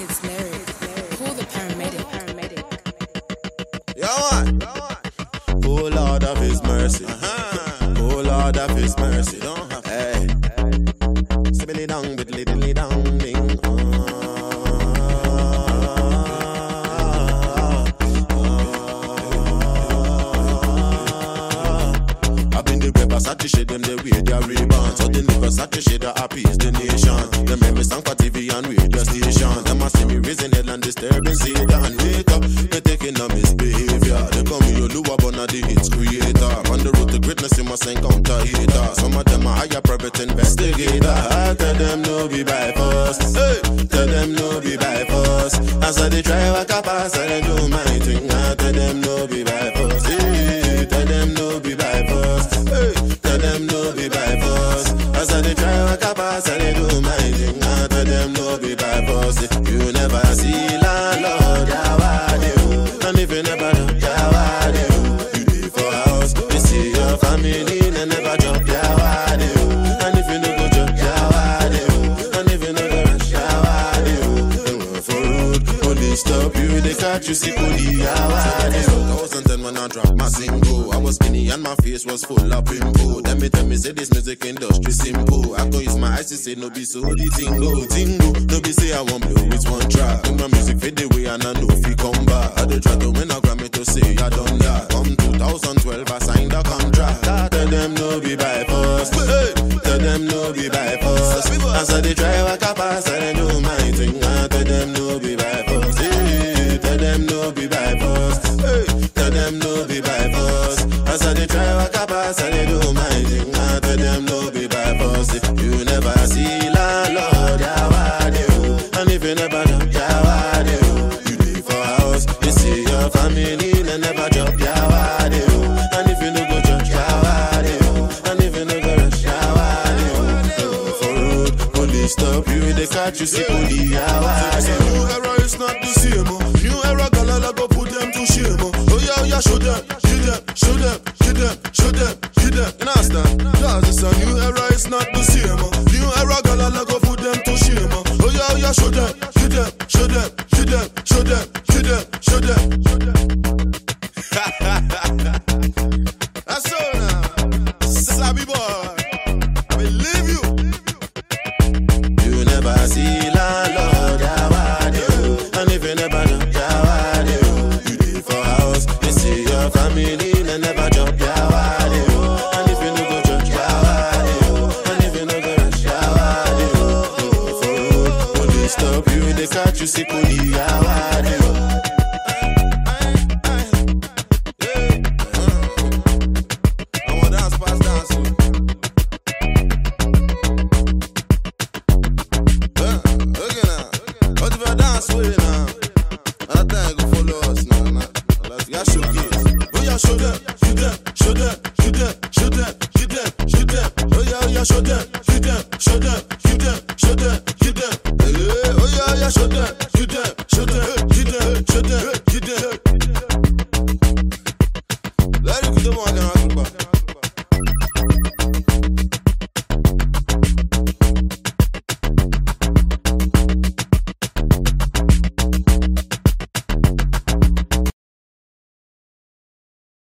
It's lyric. Call the paramedic. Yeah, man. Oh Lord of His mercy. Oh Lord of His mercy. Hey. Sibbly dong, biddly diddly dong, ding. Versace shade them they wear their rebound. So the Versace shade that appease the nation. Them make me stand for TV and radio station. Them a see me raising hell and disturbing Satan. And wake up, they taking a misbehavior. They call me Oluwa Bona the hits creator. On the road to greatness you must encounter hater. Some of them are higher private investigator. I tell them no be by force. Hey, tell them no be by force. As I they try walk up pass and I do my thing. I tell them no be by force. Hey, tell them no be by force. Hey. Tell them no be by force. As I they try walk up pass and they do my thing. I tell them no be by force. You never see landlord, Yawade. And if you never know Yawade, you live for house. You see your family, they never drop Yawade. And if you no go drop Yawade, and if you no go rush Yawade, they run for road. Police stop you, they catch you, see police Yawade. 2010 when I dropped my single, I was skinny and my face was full of pimple. Tell me, say this music industry simple. I go use my eyes to say no be so the tingo. No be say I won't blow with one track. When my music fade away and I know if you come back. I do try to win a Grammy to say I done that. Come 2012 I signed a contract. Tell them no be by force. Tell them no be by force. As I they try walk up pass and I do my thing. I tell them no be by force. Tell them no be by force. Tell them no be by force. As I they try walk up pass and I do my thing. I tell them no be by force. You never see landlord, Yawade. And if you never know Yawade, you live for house. You see your family, they never drop Yawade. And if you no go drop Yawade, and if you no go rush Yawade, for road, police stop you, they catch you, see police Yawade. New era is not the same. New era, galala go put them to shame. Oh yeah, show them, show them. You understand? That's a new era, it's not the same. New era, galala go put them to shame. Oh yeah, show them. That's all now. Sabi boy, I believe you. You never see landlord, Yawade. And if you never know Yawade, you live for house. You see your family, they never drop Yawade. And if you no go drop Yawade, and if you no go rush Yawade, for road, police stop you, they catch you, see police Yawade. Show them.